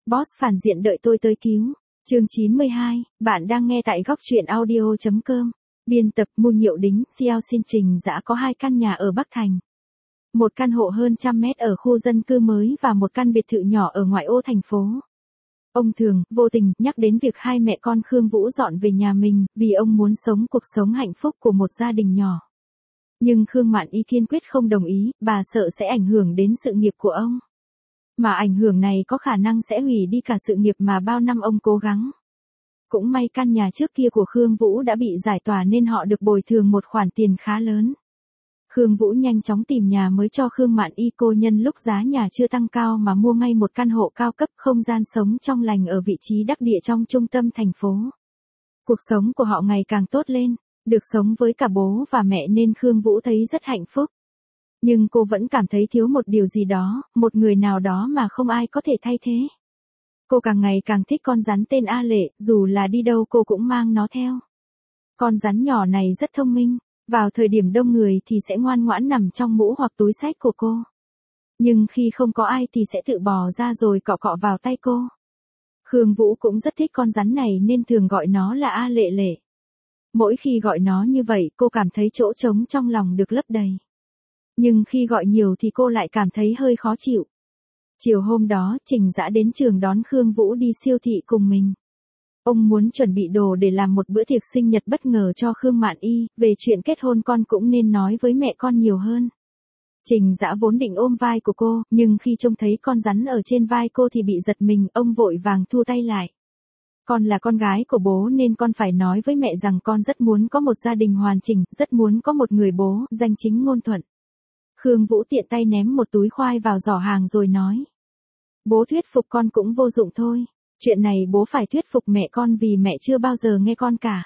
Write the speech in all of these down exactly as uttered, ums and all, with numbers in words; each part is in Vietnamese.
Boss phản diện đợi tôi tới cứu. Chương chín mươi hai, bạn đang nghe tại góc truyện audio chấm com. Biên tập Mu Nhiệu Đính, Xiao xin Trình Dã có hai căn nhà ở Bắc Thành. Một căn hộ hơn trăm mét ở khu dân cư mới và một căn biệt thự nhỏ ở ngoại ô thành phố. Ông thường, vô tình, nhắc đến việc hai mẹ con Khương Vũ dọn về nhà mình, vì ông muốn sống cuộc sống hạnh phúc của một gia đình nhỏ. Nhưng Khương Mạn Y kiên quyết không đồng ý, bà sợ sẽ ảnh hưởng đến sự nghiệp của ông. Mà ảnh hưởng này có khả năng sẽ hủy đi cả sự nghiệp mà bao năm ông cố gắng. Cũng may căn nhà trước kia của Khương Vũ đã bị giải tỏa nên họ được bồi thường một khoản tiền khá lớn. Khương Vũ nhanh chóng tìm nhà mới cho Khương Mạn Y, cô nhân lúc giá nhà chưa tăng cao mà mua ngay một căn hộ cao cấp, không gian sống trong lành ở vị trí đắc địa trong trung tâm thành phố. Cuộc sống của họ ngày càng tốt lên, được sống với cả bố và mẹ nên Khương Vũ thấy rất hạnh phúc. Nhưng cô vẫn cảm thấy thiếu một điều gì đó, một người nào đó mà không ai có thể thay thế. Cô càng ngày càng thích con rắn tên A Lệ, dù là đi đâu cô cũng mang nó theo. Con rắn nhỏ này rất thông minh, vào thời điểm đông người thì sẽ ngoan ngoãn nằm trong mũ hoặc túi xách của cô. Nhưng khi không có ai thì sẽ tự bò ra rồi cọ cọ vào tay cô. Khương Vũ cũng rất thích con rắn này nên thường gọi nó là A Lệ Lệ. Mỗi khi gọi nó như vậy cô cảm thấy chỗ trống trong lòng được lấp đầy. Nhưng khi gọi nhiều thì cô lại cảm thấy hơi khó chịu. Chiều hôm đó, Trình Dã đến trường đón Khương Vũ đi siêu thị cùng mình. Ông muốn chuẩn bị đồ để làm một bữa tiệc sinh nhật bất ngờ cho Khương Mạn Y, về chuyện kết hôn con cũng nên nói với mẹ con nhiều hơn. Trình Dã vốn định ôm vai của cô, nhưng khi trông thấy con rắn ở trên vai cô thì bị giật mình, ông vội vàng thu tay lại. Con là con gái của bố nên con phải nói với mẹ rằng con rất muốn có một gia đình hoàn chỉnh, rất muốn có một người bố, danh chính ngôn thuận. Khương Vũ tiện tay ném một túi khoai vào giỏ hàng rồi nói. Bố thuyết phục con cũng vô dụng thôi. Chuyện này bố phải thuyết phục mẹ con vì mẹ chưa bao giờ nghe con cả.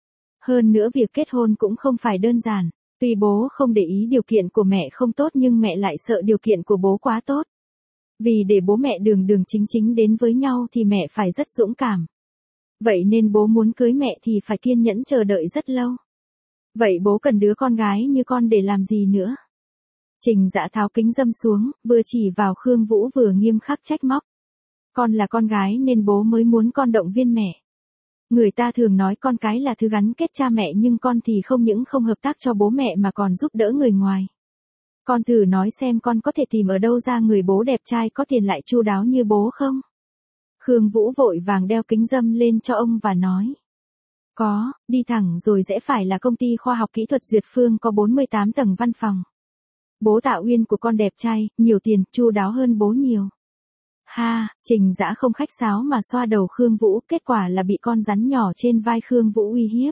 Hơn nữa việc kết hôn cũng không phải đơn giản. Tuy bố không để ý điều kiện của mẹ không tốt nhưng mẹ lại sợ điều kiện của bố quá tốt. Vì để bố mẹ đường đường chính chính đến với nhau thì mẹ phải rất dũng cảm. Vậy nên bố muốn cưới mẹ thì phải kiên nhẫn chờ đợi rất lâu. Vậy bố cần đứa con gái như con để làm gì nữa? Trình Dã tháo kính râm xuống, vừa chỉ vào Khương Vũ vừa nghiêm khắc trách móc. Con là con gái nên bố mới muốn con động viên mẹ. Người ta thường nói con cái là thứ gắn kết cha mẹ nhưng con thì không những không hợp tác cho bố mẹ mà còn giúp đỡ người ngoài. Con thử nói xem con có thể tìm ở đâu ra người bố đẹp trai có tiền lại chu đáo như bố không? Khương Vũ vội vàng đeo kính râm lên cho ông và nói. Có, đi thẳng rồi rẽ phải là công ty khoa học kỹ thuật Duyệt Phương có bốn mươi tám tầng văn phòng. Bố Tạ Uyên của con đẹp trai, nhiều tiền, chu đáo hơn bố nhiều. Ha, Trình Dã không khách sáo mà xoa đầu Khương Vũ, kết quả là bị con rắn nhỏ trên vai Khương Vũ uy hiếp.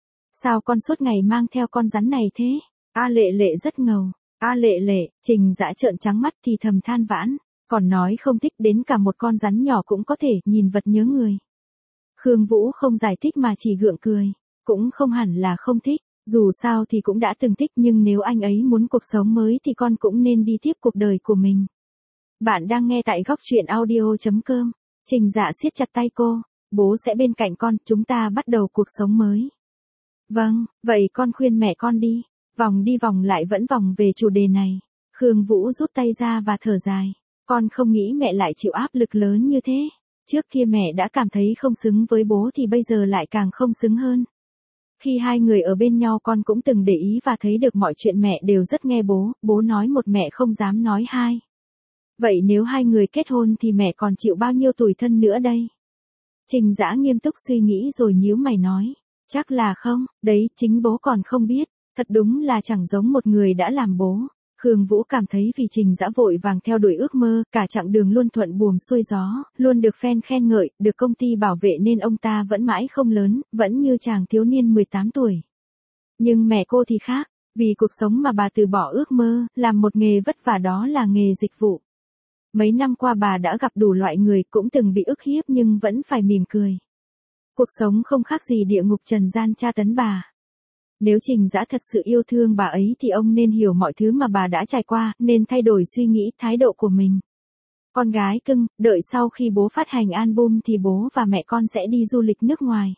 Sao con suốt ngày mang theo con rắn này thế? A Lệ Lệ rất ngầu. A Lệ Lệ, Trình Dã trợn trắng mắt thì thầm than vãn, còn nói không thích, đến cả một con rắn nhỏ cũng có thể, nhìn vật nhớ người. Khương Vũ không giải thích mà chỉ gượng cười, cũng không hẳn là không thích. Dù sao thì cũng đã từng thích nhưng nếu anh ấy muốn cuộc sống mới thì con cũng nên đi tiếp cuộc đời của mình. Bạn đang nghe tại góc truyện audio chấm com. Trình Dã siết chặt tay cô. Bố sẽ bên cạnh con, chúng ta bắt đầu cuộc sống mới. Vâng, vậy con khuyên mẹ con đi. Vòng đi vòng lại vẫn vòng về chủ đề này. Khương Vũ rút tay ra và thở dài. Con không nghĩ mẹ lại chịu áp lực lớn như thế. Trước kia mẹ đã cảm thấy không xứng với bố thì bây giờ lại càng không xứng hơn. Khi hai người ở bên nhau con cũng từng để ý và thấy được mọi chuyện mẹ đều rất nghe bố, bố nói một mẹ không dám nói hai. Vậy nếu hai người kết hôn thì mẹ còn chịu bao nhiêu tủi thân nữa đây? Trình Dã nghiêm túc suy nghĩ rồi nhíu mày nói, chắc là không, đấy chính bố còn không biết, thật đúng là chẳng giống một người đã làm bố. Khương Vũ cảm thấy vì Trình Dã vội vàng theo đuổi ước mơ, cả chặng đường luôn thuận buồm xuôi gió, luôn được fan khen ngợi, được công ty bảo vệ nên ông ta vẫn mãi không lớn, vẫn như chàng thiếu niên mười tám tuổi. Nhưng mẹ cô thì khác, vì cuộc sống mà bà từ bỏ ước mơ, làm một nghề vất vả đó là nghề dịch vụ. Mấy năm qua bà đã gặp đủ loại người, cũng từng bị ức hiếp nhưng vẫn phải mỉm cười. Cuộc sống không khác gì địa ngục trần gian tra tấn bà. Nếu Trình Dã thật sự yêu thương bà ấy thì ông nên hiểu mọi thứ mà bà đã trải qua, nên thay đổi suy nghĩ, thái độ của mình. Con gái cưng, đợi sau khi bố phát hành album thì bố và mẹ con sẽ đi du lịch nước ngoài.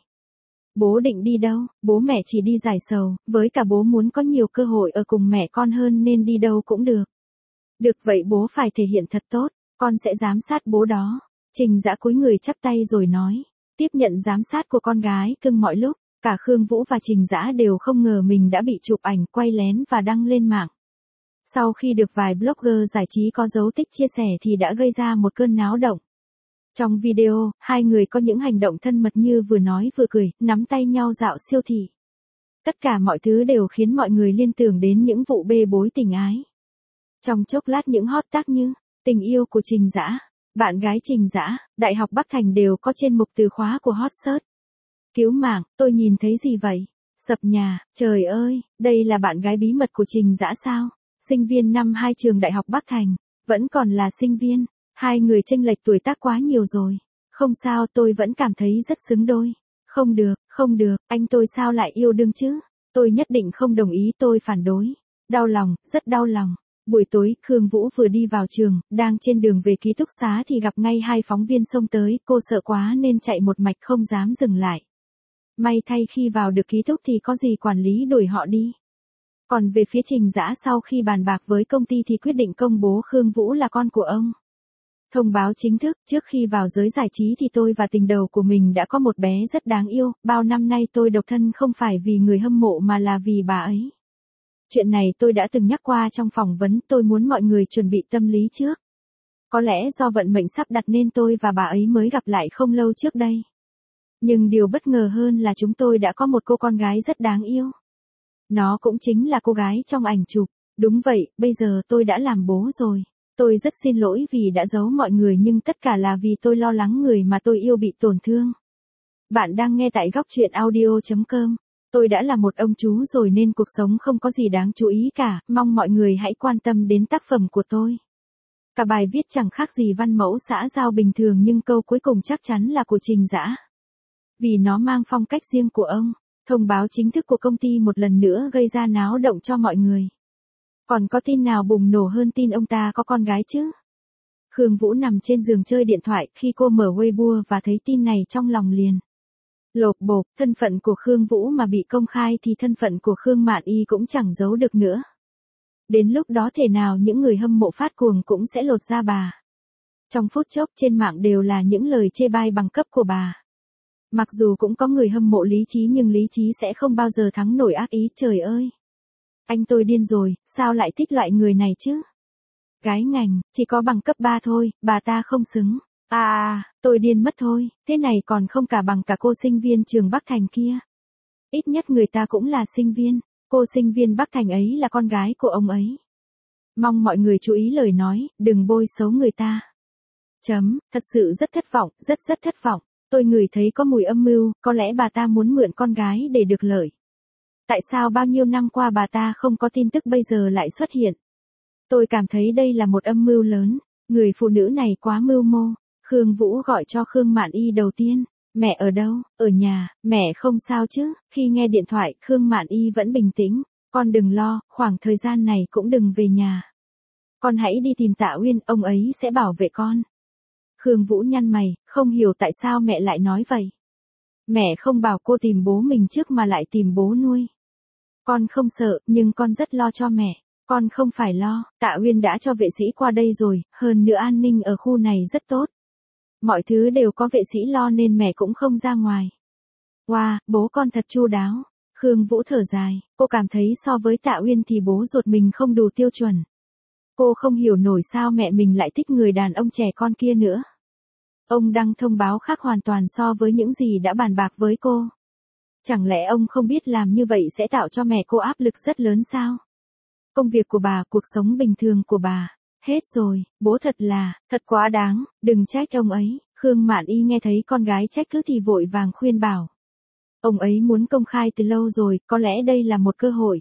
Bố định đi đâu? Bố mẹ chỉ đi giải sầu, với cả bố muốn có nhiều cơ hội ở cùng mẹ con hơn nên đi đâu cũng được. Được vậy bố phải thể hiện thật tốt, con sẽ giám sát bố đó. Trình Dã cúi người chắp tay rồi nói, tiếp nhận giám sát của con gái cưng mọi lúc, cả Khương Vũ và Trình Dã đều không ngờ mình đã bị chụp ảnh, quay lén và đăng lên mạng. Sau khi được vài blogger giải trí có dấu tích chia sẻ thì đã gây ra một cơn náo động. Trong video, hai người có những hành động thân mật như vừa nói vừa cười, nắm tay nhau dạo siêu thị. Tất cả mọi thứ đều khiến mọi người liên tưởng đến những vụ bê bối tình ái. Trong chốc lát những hot tag như, tình yêu của Trình Dã, bạn gái Trình Dã, Đại học Bắc Thành đều có trên mục từ khóa của hot search. Cứu mạng, tôi nhìn thấy gì vậy? Sập nhà, trời ơi, đây là bạn gái bí mật của Trình Dã sao? Sinh viên năm hai trường Đại học Bắc Thành, vẫn còn là sinh viên, hai người chênh lệch tuổi tác quá nhiều rồi. Không sao, tôi vẫn cảm thấy rất xứng đôi. Không được, không được, anh tôi sao lại yêu đương chứ? Tôi nhất định không đồng ý, tôi phản đối. Đau lòng, rất đau lòng. Buổi tối, Khương Vũ vừa đi vào trường, đang trên đường về ký túc xá thì gặp ngay hai phóng viên xông tới, cô sợ quá nên chạy một mạch không dám dừng lại. May thay khi vào được ký túc thì có gì quản lý đuổi họ đi. Còn về phía Trình Dã sau khi bàn bạc với công ty thì quyết định công bố Khương Vũ là con của ông. Thông báo chính thức, trước khi vào giới giải trí thì tôi và tình đầu của mình đã có một bé rất đáng yêu, bao năm nay tôi độc thân không phải vì người hâm mộ mà là vì bà ấy. Chuyện này tôi đã từng nhắc qua trong phỏng vấn, tôi muốn mọi người chuẩn bị tâm lý trước. Có lẽ do vận mệnh sắp đặt nên tôi và bà ấy mới gặp lại không lâu trước đây. Nhưng điều bất ngờ hơn là chúng tôi đã có một cô con gái rất đáng yêu. Nó cũng chính là cô gái trong ảnh chụp. Đúng vậy, bây giờ tôi đã làm bố rồi. Tôi rất xin lỗi vì đã giấu mọi người nhưng tất cả là vì tôi lo lắng người mà tôi yêu bị tổn thương. Bạn đang nghe tại góc truyện audio chấm com. Tôi đã là một ông chú rồi nên cuộc sống không có gì đáng chú ý cả, mong mọi người hãy quan tâm đến tác phẩm của tôi. Cả bài viết chẳng khác gì văn mẫu xã giao bình thường nhưng câu cuối cùng chắc chắn là của Trình Dã. Vì nó mang phong cách riêng của ông, thông báo chính thức của công ty một lần nữa gây ra náo động cho mọi người. Còn có tin nào bùng nổ hơn tin ông ta có con gái chứ? Khương Vũ nằm trên giường chơi điện thoại khi cô mở Weibo và thấy tin này trong lòng liền lộp bộp, thân phận của Khương Vũ mà bị công khai thì thân phận của Khương Mạn Y cũng chẳng giấu được nữa. Đến lúc đó thể nào những người hâm mộ phát cuồng cũng sẽ lột da bà. Trong phút chốc trên mạng đều là những lời chê bai bằng cấp của bà. Mặc dù cũng có người hâm mộ lý trí nhưng lý trí sẽ không bao giờ thắng nổi ác ý, trời ơi. Anh tôi điên rồi, sao lại thích loại người này chứ? Gái ngành, chỉ có bằng cấp ba thôi, bà ta không xứng. À, tôi điên mất thôi, thế này còn không cả bằng cả cô sinh viên trường Bắc Thành kia. Ít nhất người ta cũng là sinh viên, cô sinh viên Bắc Thành ấy là con gái của ông ấy. Mong mọi người chú ý lời nói, đừng bôi xấu người ta. Chấm, thật sự rất thất vọng, rất rất thất vọng. Tôi ngửi thấy có mùi âm mưu, có lẽ bà ta muốn mượn con gái để được lợi. Tại sao bao nhiêu năm qua bà ta không có tin tức bây giờ lại xuất hiện? Tôi cảm thấy đây là một âm mưu lớn, người phụ nữ này quá mưu mô. Khương Vũ gọi cho Khương Mạn Y đầu tiên. Mẹ ở đâu? Ở nhà, mẹ không sao chứ? Khi nghe điện thoại, Khương Mạn Y vẫn bình tĩnh. Con đừng lo, khoảng thời gian này cũng đừng về nhà. Con hãy đi tìm Tạ Uyên, ông ấy sẽ bảo vệ con. Khương Vũ nhăn mày, không hiểu tại sao mẹ lại nói vậy. Mẹ không bảo cô tìm bố mình trước mà lại tìm bố nuôi. Con không sợ, nhưng con rất lo cho mẹ. Con không phải lo, Tạ Uyên đã cho vệ sĩ qua đây rồi, hơn nữa an ninh ở khu này rất tốt. Mọi thứ đều có vệ sĩ lo nên mẹ cũng không ra ngoài. Wow, bố con thật chu đáo. Khương Vũ thở dài, cô cảm thấy so với Tạ Uyên thì bố ruột mình không đủ tiêu chuẩn. Cô không hiểu nổi sao mẹ mình lại thích người đàn ông trẻ con kia nữa. Ông đăng thông báo khác hoàn toàn so với những gì đã bàn bạc với cô. Chẳng lẽ ông không biết làm như vậy sẽ tạo cho mẹ cô áp lực rất lớn sao? Công việc của bà, cuộc sống bình thường của bà. Hết rồi, bố thật là, thật quá đáng, đừng trách ông ấy. Khương Mạn Y nghe thấy con gái trách cứ thì vội vàng khuyên bảo. Ông ấy muốn công khai từ lâu rồi, có lẽ đây là một cơ hội.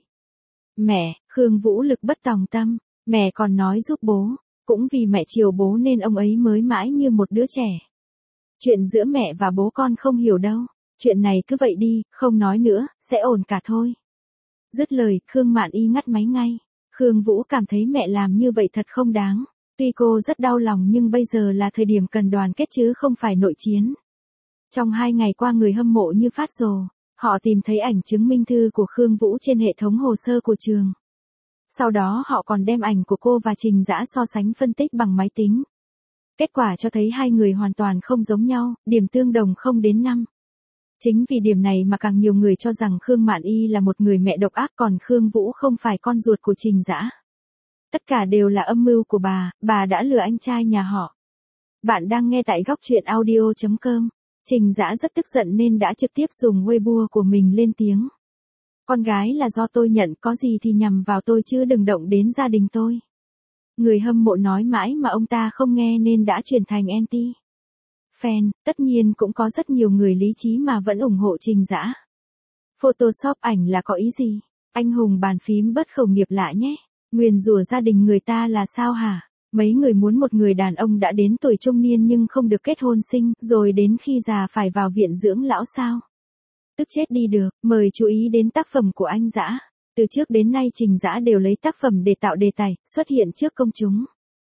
Mẹ, Khương Vũ lực bất tòng tâm, mẹ còn nói giúp bố, cũng vì mẹ chiều bố nên ông ấy mới mãi như một đứa trẻ. Chuyện giữa mẹ và bố con không hiểu đâu, chuyện này cứ vậy đi, không nói nữa, sẽ ổn cả thôi. Dứt lời, Khương Mạn Y ngắt máy ngay. Khương Vũ cảm thấy mẹ làm như vậy thật không đáng. Tuy cô rất đau lòng nhưng bây giờ là thời điểm cần đoàn kết chứ không phải nội chiến. Trong hai ngày qua người hâm mộ như phát rồ, họ tìm thấy ảnh chứng minh thư của Khương Vũ trên hệ thống hồ sơ của trường. Sau đó họ còn đem ảnh của cô và Trình Dã so sánh phân tích bằng máy tính. Kết quả cho thấy hai người hoàn toàn không giống nhau, điểm tương đồng không đến năm. Chính vì điểm này mà càng nhiều người cho rằng Khương Mạn Y là một người mẹ độc ác, còn Khương Vũ không phải con ruột của Trình Dã. Tất cả đều là âm mưu của bà, bà đã lừa anh trai nhà họ. Bạn đang nghe tại góc truyện audio chấm com. Trình Dã rất tức giận nên đã trực tiếp dùng Weibo của mình lên tiếng. Con gái là do tôi nhận, có gì thì nhằm vào tôi chứ đừng động đến gia đình tôi. Người hâm mộ nói mãi mà ông ta không nghe nên đã chuyển thành anti fan. Tất nhiên cũng có rất nhiều người lý trí mà vẫn ủng hộ Trình Dã. Photoshop ảnh là có ý gì? Anh hùng bàn phím bớt khẩu nghiệp lại nhé. Nguyền rủa gia đình người ta là sao hả? Mấy người muốn một người đàn ông đã đến tuổi trung niên nhưng không được kết hôn sinh, rồi đến khi già phải vào viện dưỡng lão sao? Tức chết đi được. Mời chú ý đến tác phẩm của anh Dã. Từ trước đến nay Trình Dã đều lấy tác phẩm để tạo đề tài, xuất hiện trước công chúng.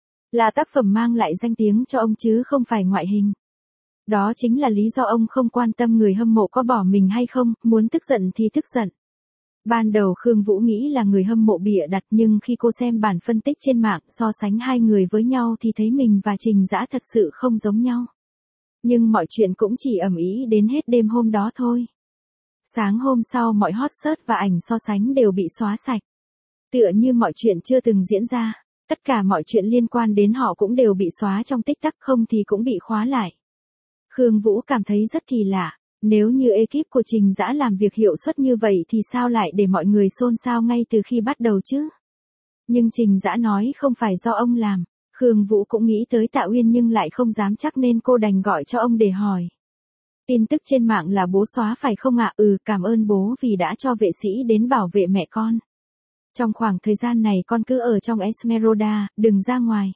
Là tác phẩm mang lại danh tiếng cho ông chứ không phải ngoại hình. Đó chính là lý do ông không quan tâm người hâm mộ có bỏ mình hay không, muốn tức giận thì tức giận. Ban đầu Khương Vũ nghĩ là người hâm mộ bịa đặt, nhưng khi cô xem bản phân tích trên mạng so sánh hai người với nhau thì thấy mình và Trình Dã thật sự không giống nhau. Nhưng mọi chuyện cũng chỉ ầm ĩ đến hết đêm hôm đó thôi. Sáng hôm sau mọi hot search và ảnh so sánh đều bị xóa sạch. Tựa như mọi chuyện chưa từng diễn ra, tất cả mọi chuyện liên quan đến họ cũng đều bị xóa trong tích tắc, không thì cũng bị khóa lại. Khương Vũ cảm thấy rất kỳ lạ, nếu như ekip của Trình Dã làm việc hiệu suất như vậy thì sao lại để mọi người xôn xao ngay từ khi bắt đầu chứ? Nhưng Trình Dã nói không phải do ông làm. Khương Vũ cũng nghĩ tới Tạ Uyên nhưng lại không dám chắc nên cô đành gọi cho ông để hỏi. Tin tức trên mạng là bố xóa phải không ạ? Ừ, cảm ơn bố vì đã cho vệ sĩ đến bảo vệ mẹ con. Trong khoảng thời gian này con cứ ở trong Esmeralda, đừng ra ngoài.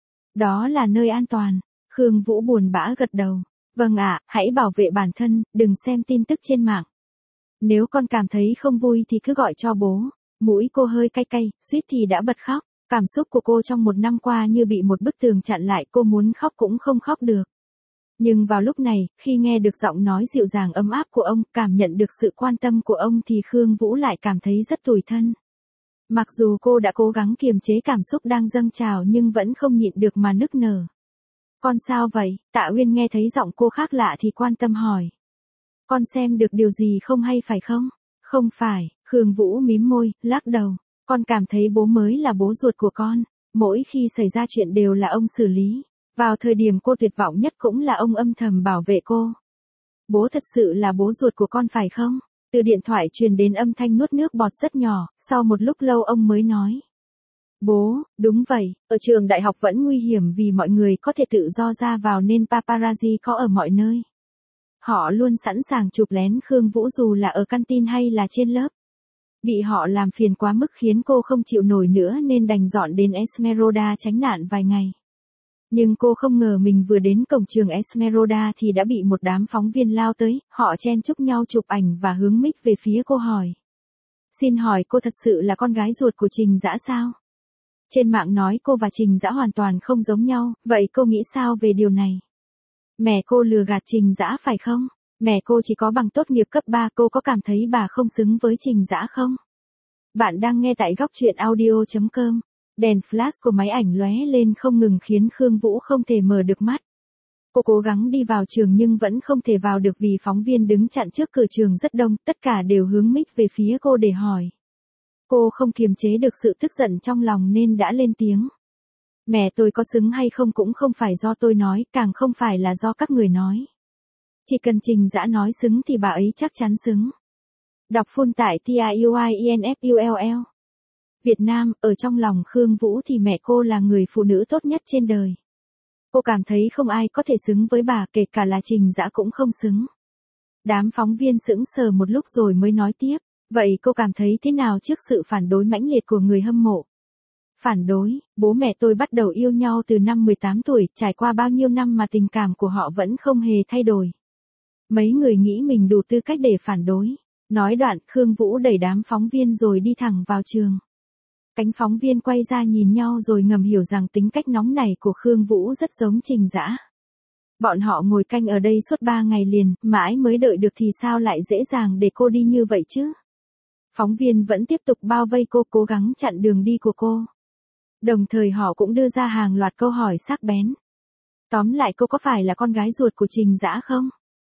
Đó là nơi an toàn. Khương Vũ buồn bã gật đầu. Vâng ạ, hãy bảo vệ bản thân, đừng xem tin tức trên mạng. Nếu con cảm thấy không vui thì cứ gọi cho bố. Mũi cô hơi cay cay, suýt thì đã bật khóc. Cảm xúc của cô trong một năm qua như bị một bức tường chặn lại, cô muốn khóc cũng không khóc được. Nhưng vào lúc này, khi nghe được giọng nói dịu dàng ấm áp của ông, cảm nhận được sự quan tâm của ông thì Khương Vũ lại cảm thấy rất tủi thân. Mặc dù cô đã cố gắng kiềm chế cảm xúc đang dâng trào nhưng vẫn không nhịn được mà nức nở. Con sao vậy? Tạ Uyên nghe thấy giọng cô khác lạ thì quan tâm hỏi. Con xem được điều gì không hay phải không? Không phải, Khương Vũ mím môi, lắc đầu. Con cảm thấy bố mới là bố ruột của con. Mỗi khi xảy ra chuyện đều là ông xử lý. Vào thời điểm cô tuyệt vọng nhất cũng là ông âm thầm bảo vệ cô. Bố thật sự là bố ruột của con phải không? Từ điện thoại truyền đến âm thanh nuốt nước bọt rất nhỏ, sau một lúc lâu ông mới nói. Bố, đúng vậy, ở trường đại học vẫn nguy hiểm vì mọi người có thể tự do ra vào nên paparazzi có ở mọi nơi. Họ luôn sẵn sàng chụp lén Khương Vũ dù là ở căn tin hay là trên lớp. Bị họ làm phiền quá mức khiến cô không chịu nổi nữa nên đành dọn đến Esmeralda tránh nạn vài ngày. Nhưng cô không ngờ mình vừa đến cổng trường Esmeralda thì đã bị một đám phóng viên lao tới, họ chen chúc nhau chụp ảnh và hướng mic về phía cô hỏi. Xin hỏi cô thật sự là con gái ruột của Trình Dã sao? Trên mạng nói cô và Trình Dã hoàn toàn không giống nhau, vậy cô nghĩ sao về điều này? Mẹ cô lừa gạt Trình Dã phải không? Mẹ cô chỉ có bằng tốt nghiệp cấp ba, cô có cảm thấy bà không xứng với Trình Dã không? Bạn đang nghe tại góc truyện audio chấm com. Đèn flash của máy ảnh lóe lên không ngừng khiến Khương Vũ không thể mở được mắt. Cô cố gắng đi vào trường nhưng vẫn không thể vào được vì phóng viên đứng chặn trước cửa trường rất đông, tất cả đều hướng mic về phía cô để hỏi. Cô không kiềm chế được sự tức giận trong lòng nên đã lên tiếng. Mẹ tôi có xứng hay không cũng không phải do tôi nói, càng không phải là do các người nói. Chỉ cần Trình Dã nói xứng thì bà ấy chắc chắn xứng. Đọc full tại TIUIENFULL. Việt Nam, ở trong lòng Khương Vũ thì mẹ cô là người phụ nữ tốt nhất trên đời. Cô cảm thấy không ai có thể xứng với bà, kể cả là Trình Dã cũng không xứng. Đám phóng viên sững sờ một lúc rồi mới nói tiếp. Vậy cô cảm thấy thế nào trước sự phản đối mãnh liệt của người hâm mộ? Phản đối, bố mẹ tôi bắt đầu yêu nhau từ năm mười tám tuổi, trải qua bao nhiêu năm mà tình cảm của họ vẫn không hề thay đổi. Mấy người nghĩ mình đủ tư cách để phản đối. Nói đoạn, Khương Vũ đẩy đám phóng viên rồi đi thẳng vào trường. Cánh phóng viên quay ra nhìn nhau rồi ngầm hiểu rằng tính cách nóng nảy của Khương Vũ rất giống Trình Dã. Bọn họ ngồi canh ở đây suốt ba ngày liền, mãi mới đợi được thì sao lại dễ dàng để cô đi như vậy chứ? Phóng viên vẫn tiếp tục bao vây cô, cố gắng chặn đường đi của cô. Đồng thời họ cũng đưa ra hàng loạt câu hỏi sắc bén. Tóm lại cô có phải là con gái ruột của Trình Dã không?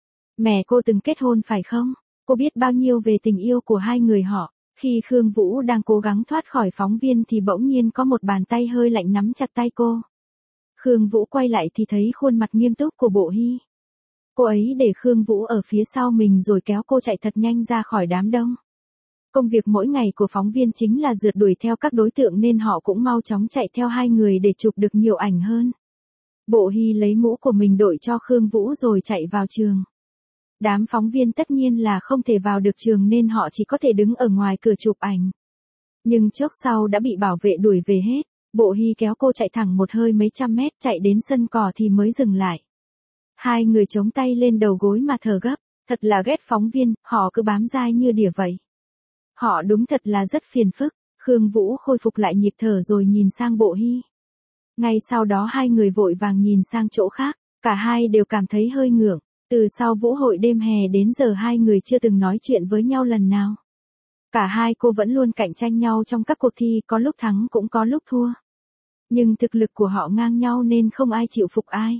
Mẹ cô từng kết hôn phải không? Cô biết bao nhiêu về tình yêu của hai người họ. Khi Khương Vũ đang cố gắng thoát khỏi phóng viên thì bỗng nhiên có một bàn tay hơi lạnh nắm chặt tay cô. Khương Vũ quay lại thì thấy khuôn mặt nghiêm túc của Bộ Hy. Cô ấy để Khương Vũ ở phía sau mình rồi kéo cô chạy thật nhanh ra khỏi đám đông. Công việc mỗi ngày của phóng viên chính là rượt đuổi theo các đối tượng nên họ cũng mau chóng chạy theo hai người để chụp được nhiều ảnh hơn. Bộ Hy lấy mũ của mình đội cho Khương Vũ rồi chạy vào trường. Đám phóng viên tất nhiên là không thể vào được trường nên họ chỉ có thể đứng ở ngoài cửa chụp ảnh. Nhưng chốc sau đã bị bảo vệ đuổi về hết. Bộ Hy kéo cô chạy thẳng một hơi mấy trăm mét, chạy đến sân cỏ thì mới dừng lại. Hai người chống tay lên đầu gối mà thở gấp, thật là ghét phóng viên, họ cứ bám dai như đỉa vậy. Họ đúng thật là rất phiền phức. Khương Vũ khôi phục lại nhịp thở rồi nhìn sang Bộ Hy. Ngay sau đó hai người vội vàng nhìn sang chỗ khác, cả hai đều cảm thấy hơi ngượng. Từ sau vũ hội đêm hè đến giờ hai người chưa từng nói chuyện với nhau lần nào. Cả hai cô vẫn luôn cạnh tranh nhau trong các cuộc thi, có lúc thắng cũng có lúc thua. Nhưng thực lực của họ ngang nhau nên không ai chịu phục ai.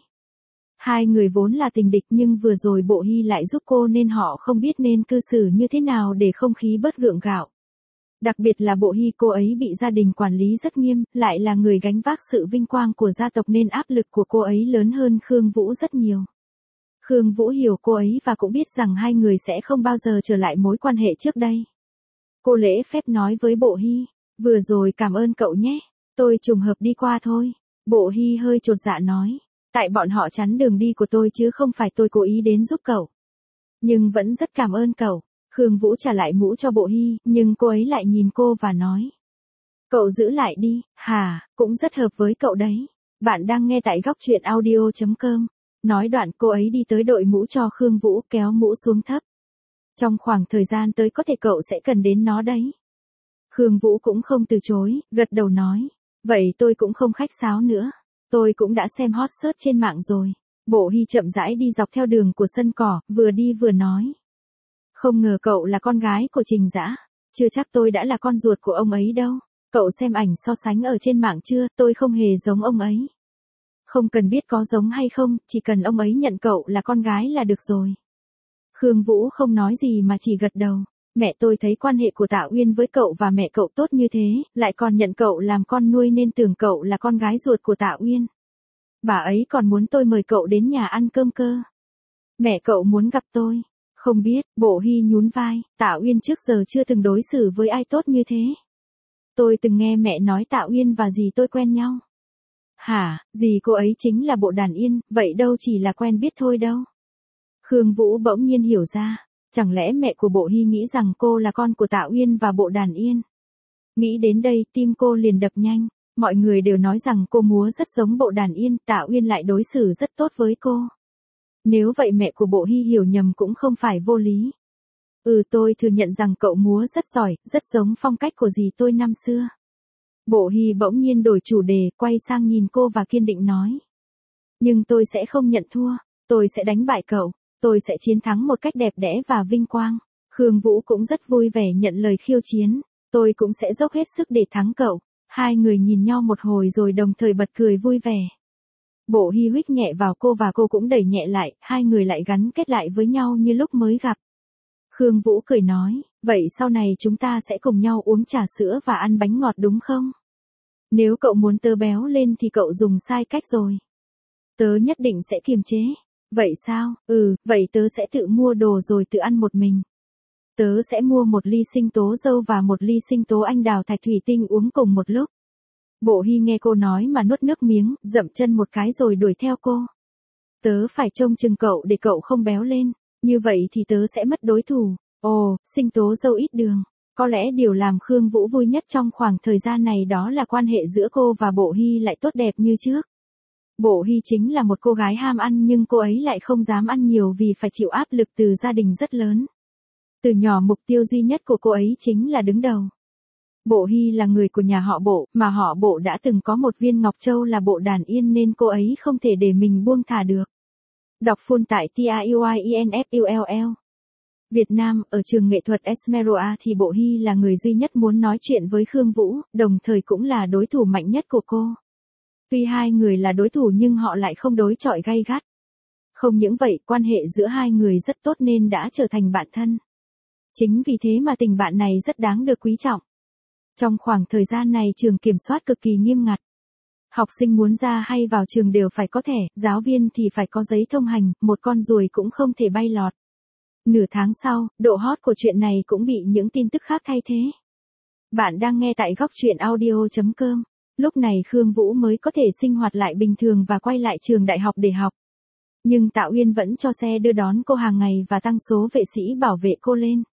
Hai người vốn là tình địch nhưng vừa rồi Bộ Hy lại giúp cô nên họ không biết nên cư xử như thế nào để không khí bớt gượng gạo. Đặc biệt là Bộ Hy, cô ấy bị gia đình quản lý rất nghiêm, lại là người gánh vác sự vinh quang của gia tộc nên áp lực của cô ấy lớn hơn Khương Vũ rất nhiều. Khương Vũ hiểu cô ấy và cũng biết rằng hai người sẽ không bao giờ trở lại mối quan hệ trước đây. Cô lễ phép nói với Bộ Hy, vừa rồi cảm ơn cậu nhé, tôi trùng hợp đi qua thôi. Bộ Hy hơi chột dạ nói, tại bọn họ chắn đường đi của tôi chứ không phải tôi cố ý đến giúp cậu. Nhưng vẫn rất cảm ơn cậu. Khương Vũ trả lại mũ cho Bộ Hy, nhưng cô ấy lại nhìn cô và nói. Cậu giữ lại đi, hả, cũng rất hợp với cậu đấy. Bạn đang nghe tại góc truyện audio chấm com. Nói đoạn cô ấy đi tới đội mũ cho Khương Vũ, kéo mũ xuống thấp. Trong khoảng thời gian tới có thể cậu sẽ cần đến nó đấy. Khương Vũ cũng không từ chối, gật đầu nói. Vậy tôi cũng không khách sáo nữa. Tôi cũng đã xem hot search trên mạng rồi. Bộ Hy chậm rãi đi dọc theo đường của sân cỏ, vừa đi vừa nói. Không ngờ cậu là con gái của Trình Dã. Chưa chắc tôi đã là con ruột của ông ấy đâu. Cậu xem ảnh so sánh ở trên mạng chưa, tôi không hề giống ông ấy. Không cần biết có giống hay không, chỉ cần ông ấy nhận cậu là con gái là được rồi. Khương Vũ không nói gì mà chỉ gật đầu. Mẹ tôi thấy quan hệ của Tạ Uyên với cậu và mẹ cậu tốt như thế, lại còn nhận cậu làm con nuôi nên tưởng cậu là con gái ruột của Tạ Uyên. Bà ấy còn muốn tôi mời cậu đến nhà ăn cơm cơ. Mẹ cậu muốn gặp tôi. Không biết, Bộ Hy nhún vai, Tạ Uyên trước giờ chưa từng đối xử với ai tốt như thế. Tôi từng nghe mẹ nói Tạ Uyên và dì tôi quen nhau. Hả, dì cô ấy chính là Bộ Đàn Yên, vậy đâu chỉ là quen biết thôi đâu. Khương Vũ bỗng nhiên hiểu ra, chẳng lẽ mẹ của Bộ Hy nghĩ rằng cô là con của Tạ Uyên và Bộ Đàn Yên. Nghĩ đến đây tim cô liền đập nhanh, mọi người đều nói rằng cô múa rất giống Bộ Đàn Yên, Tạ Uyên lại đối xử rất tốt với cô. Nếu vậy mẹ của Bộ Hy hiểu nhầm cũng không phải vô lý. Ừ, tôi thừa nhận rằng cậu múa rất giỏi, rất giống phong cách của dì tôi năm xưa. Bộ Hy bỗng nhiên đổi chủ đề, quay sang nhìn cô và kiên định nói. Nhưng tôi sẽ không nhận thua, tôi sẽ đánh bại cậu, tôi sẽ chiến thắng một cách đẹp đẽ và vinh quang. Khương Vũ cũng rất vui vẻ nhận lời khiêu chiến, tôi cũng sẽ dốc hết sức để thắng cậu. Hai người nhìn nhau một hồi rồi đồng thời bật cười vui vẻ. Bộ Hy huých nhẹ vào cô và cô cũng đẩy nhẹ lại, hai người lại gắn kết lại với nhau như lúc mới gặp. Khương Vũ cười nói, vậy sau này chúng ta sẽ cùng nhau uống trà sữa và ăn bánh ngọt đúng không? Nếu cậu muốn tớ béo lên thì cậu dùng sai cách rồi. Tớ nhất định sẽ kiềm chế. Vậy sao? Ừ, vậy tớ sẽ tự mua đồ rồi tự ăn một mình. Tớ sẽ mua một ly sinh tố dâu và một ly sinh tố anh đào thạch thủy tinh uống cùng một lúc. Bộ Hy nghe cô nói mà nuốt nước miếng, dậm chân một cái rồi đuổi theo cô. Tớ phải trông chừng cậu để cậu không béo lên, như vậy thì tớ sẽ mất đối thủ. Ồ, sinh tố dâu ít đường. Có lẽ điều làm Khương Vũ vui nhất trong khoảng thời gian này đó là quan hệ giữa cô và Bộ Hy lại tốt đẹp như trước. Bộ Hy chính là một cô gái ham ăn nhưng cô ấy lại không dám ăn nhiều vì phải chịu áp lực từ gia đình rất lớn. Từ nhỏ mục tiêu duy nhất của cô ấy chính là đứng đầu. Bộ Hy là người của nhà họ Bộ, mà họ Bộ đã từng có một viên ngọc châu là Bộ Đàn Yên nên cô ấy không thể để mình buông thả được. Đọc full tại T A U I E N F U L L. Việt Nam, ở trường nghệ thuật Esmeralda thì Bộ Hy là người duy nhất muốn nói chuyện với Khương Vũ, đồng thời cũng là đối thủ mạnh nhất của cô. Tuy hai người là đối thủ nhưng họ lại không đối chọi gay gắt. Không những vậy, quan hệ giữa hai người rất tốt nên đã trở thành bạn thân. Chính vì thế mà tình bạn này rất đáng được quý trọng. Trong khoảng thời gian này trường kiểm soát cực kỳ nghiêm ngặt. Học sinh muốn ra hay vào trường đều phải có thẻ, giáo viên thì phải có giấy thông hành, một con ruồi cũng không thể bay lọt. Nửa tháng sau, độ hot của chuyện này cũng bị những tin tức khác thay thế. Bạn đang nghe tại góc truyện audio chấm com. Lúc này Khương Vũ mới có thể sinh hoạt lại bình thường và quay lại trường đại học để học. Nhưng Tạ Uyên vẫn cho xe đưa đón cô hàng ngày và tăng số vệ sĩ bảo vệ cô lên.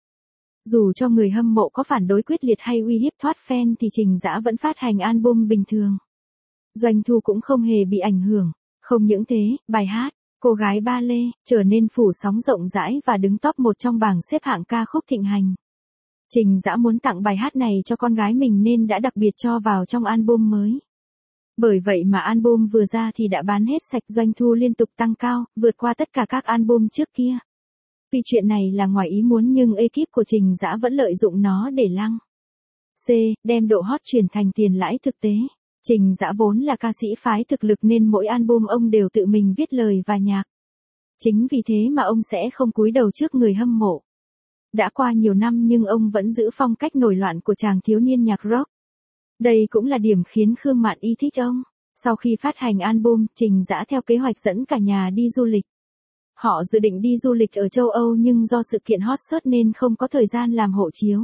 Dù cho người hâm mộ có phản đối quyết liệt hay uy hiếp thoát fan thì Trình Dã vẫn phát hành album bình thường. Doanh thu cũng không hề bị ảnh hưởng. Không những thế, bài hát Cô gái ba lê trở nên phủ sóng rộng rãi và đứng top một trong bảng xếp hạng ca khúc thịnh hành. Trình Dã muốn tặng bài hát này cho con gái mình nên đã đặc biệt cho vào trong album mới. Bởi vậy mà album vừa ra thì đã bán hết sạch, doanh thu liên tục tăng cao, vượt qua tất cả các album trước kia. Vì chuyện này là ngoài ý muốn nhưng ekip của Trình Dã vẫn lợi dụng nó để lăng C, đem độ hot chuyển thành tiền lãi thực tế. Trình Dã vốn là ca sĩ phái thực lực nên mỗi album ông đều tự mình viết lời và nhạc. Chính vì thế mà ông sẽ không cúi đầu trước người hâm mộ. Đã qua nhiều năm nhưng ông vẫn giữ phong cách nổi loạn của chàng thiếu niên nhạc rock. Đây cũng là điểm khiến Khương Mạn Y thích ông. Sau khi phát hành album, Trình Dã theo kế hoạch dẫn cả nhà đi du lịch. Họ dự định đi du lịch ở châu Âu nhưng do sự kiện hot search nên không có thời gian làm hộ chiếu.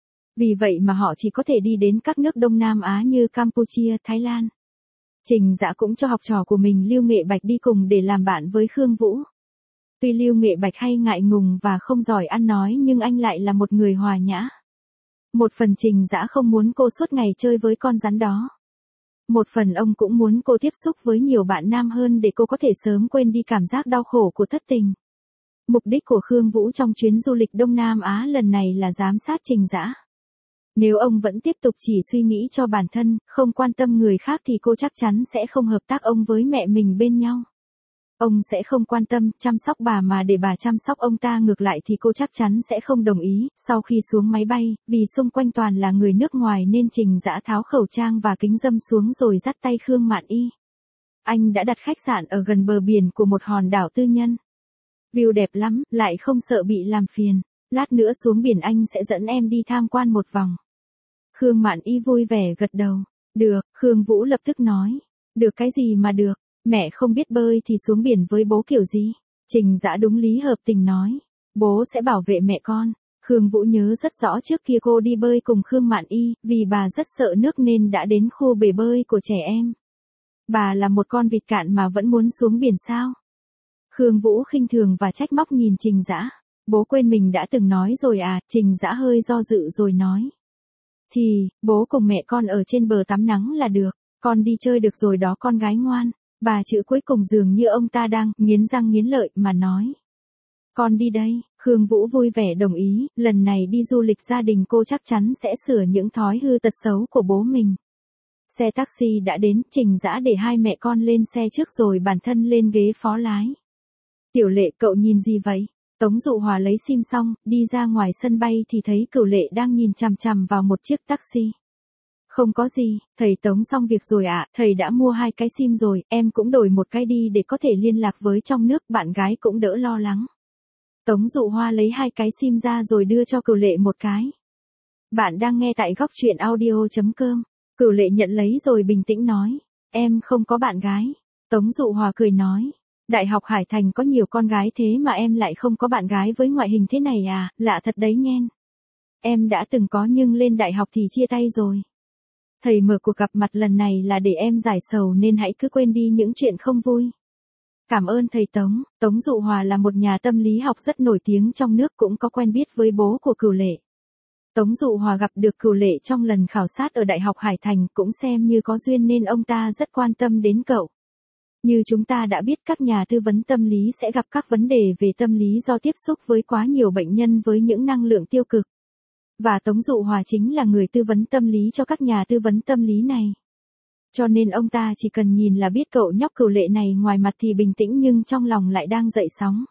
Vì vậy mà họ chỉ có thể đi đến các nước Đông Nam Á như Campuchia, Thái Lan. Trình Dã cũng cho học trò của mình Lưu Nghệ Bạch đi cùng để làm bạn với Khương Vũ. Tuy Lưu Nghệ Bạch hay ngại ngùng và không giỏi ăn nói nhưng anh lại là một người hòa nhã. Một phần Trình Dã không muốn cô suốt ngày chơi với con rắn đó. Một phần ông cũng muốn cô tiếp xúc với nhiều bạn nam hơn để cô có thể sớm quên đi cảm giác đau khổ của thất tình. Mục đích của Khương Vũ trong chuyến du lịch Đông Nam Á lần này là giám sát Trình Dã. Nếu ông vẫn tiếp tục chỉ suy nghĩ cho bản thân, không quan tâm người khác thì cô chắc chắn sẽ không hợp tác ông với mẹ mình bên nhau. Ông sẽ không quan tâm, chăm sóc bà mà để bà chăm sóc ông ta ngược lại thì cô chắc chắn sẽ không đồng ý. Sau khi xuống máy bay, vì xung quanh toàn là người nước ngoài nên Trình Dã tháo khẩu trang và kính râm xuống rồi dắt tay Khương Mạn Y. Anh đã đặt khách sạn ở gần bờ biển của một hòn đảo tư nhân. View đẹp lắm, lại không sợ bị làm phiền. Lát nữa xuống biển anh sẽ dẫn em đi tham quan một vòng. Khương Mạn Y vui vẻ gật đầu. Được, Khương Vũ lập tức nói. Được cái gì mà được, mẹ không biết bơi thì xuống biển với bố kiểu gì? Trình Dã đúng lý hợp tình nói. Bố sẽ bảo vệ mẹ con. Khương Vũ nhớ rất rõ trước kia cô đi bơi cùng Khương Mạn Y, vì bà rất sợ nước nên đã đến khu bể bơi của trẻ em. Bà là một con vịt cạn mà vẫn muốn xuống biển sao? Khương Vũ khinh thường và trách móc nhìn Trình Dã. Bố quên mình đã từng nói rồi à? Trình Dã hơi do dự rồi nói. Thì, bố cùng mẹ con ở trên bờ tắm nắng là được, con đi chơi được rồi đó con gái ngoan. Bà chữ cuối cùng dường như ông ta đang nghiến răng nghiến lợi mà nói. Con đi đây, Khương Vũ vui vẻ đồng ý, lần này đi du lịch gia đình cô chắc chắn sẽ sửa những thói hư tật xấu của bố mình. Xe taxi đã đến, Trình Dã để hai mẹ con lên xe trước rồi bản thân lên ghế phó lái. Tiểu Lệ, cậu nhìn gì vậy? Tống Dụ Hòa lấy sim xong, đi ra ngoài sân bay thì thấy Cửu Lệ đang nhìn chằm chằm vào một chiếc taxi. Không có gì, thầy Tống xong việc rồi ạ, à, thầy đã mua hai cái sim rồi, em cũng đổi một cái đi để có thể liên lạc với trong nước, bạn gái cũng đỡ lo lắng. Tống Dụ Hoa lấy hai cái sim ra rồi đưa cho Cửu Lệ một cái. Bạn đang nghe tại góc truyện audio chấm com. Cửu Lệ nhận lấy rồi bình tĩnh nói, em không có bạn gái. Tống Dụ Hòa cười nói. Đại học Hải Thành có nhiều con gái thế mà em lại không có bạn gái với ngoại hình thế này à, lạ thật đấy nhen. Em đã từng có nhưng lên đại học thì chia tay rồi. Thầy mở cuộc gặp mặt lần này là để em giải sầu nên hãy cứ quên đi những chuyện không vui. Cảm ơn thầy Tống. Tống Dụ Hòa là một nhà tâm lý học rất nổi tiếng trong nước, cũng có quen biết với bố của Cửu Lệ. Tống Dụ Hòa gặp được Cửu Lệ trong lần khảo sát ở Đại học Hải Thành, cũng xem như có duyên nên ông ta rất quan tâm đến cậu. Như chúng ta đã biết, các nhà tư vấn tâm lý sẽ gặp các vấn đề về tâm lý do tiếp xúc với quá nhiều bệnh nhân với những năng lượng tiêu cực. Và Tống Dụ Hòa chính là người tư vấn tâm lý cho các nhà tư vấn tâm lý này. Cho nên ông ta chỉ cần nhìn là biết cậu nhóc Cửu Lệ này ngoài mặt thì bình tĩnh nhưng trong lòng lại đang dậy sóng.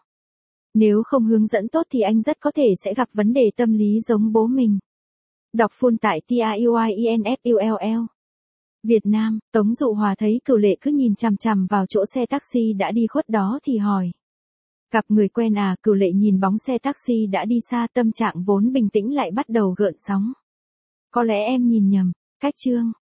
Nếu không hướng dẫn tốt thì anh rất có thể sẽ gặp vấn đề tâm lý giống bố mình. Đọc full tại t a u i e n f u l l Việt Nam, Tống Dụ Hòa thấy Cửu Lệ cứ nhìn chằm chằm vào chỗ xe taxi đã đi khuất đó thì hỏi. Gặp người quen à? Cửu Lệ nhìn bóng xe taxi đã đi xa, tâm trạng vốn bình tĩnh lại bắt đầu gợn sóng. Có lẽ em nhìn nhầm, cách Trương.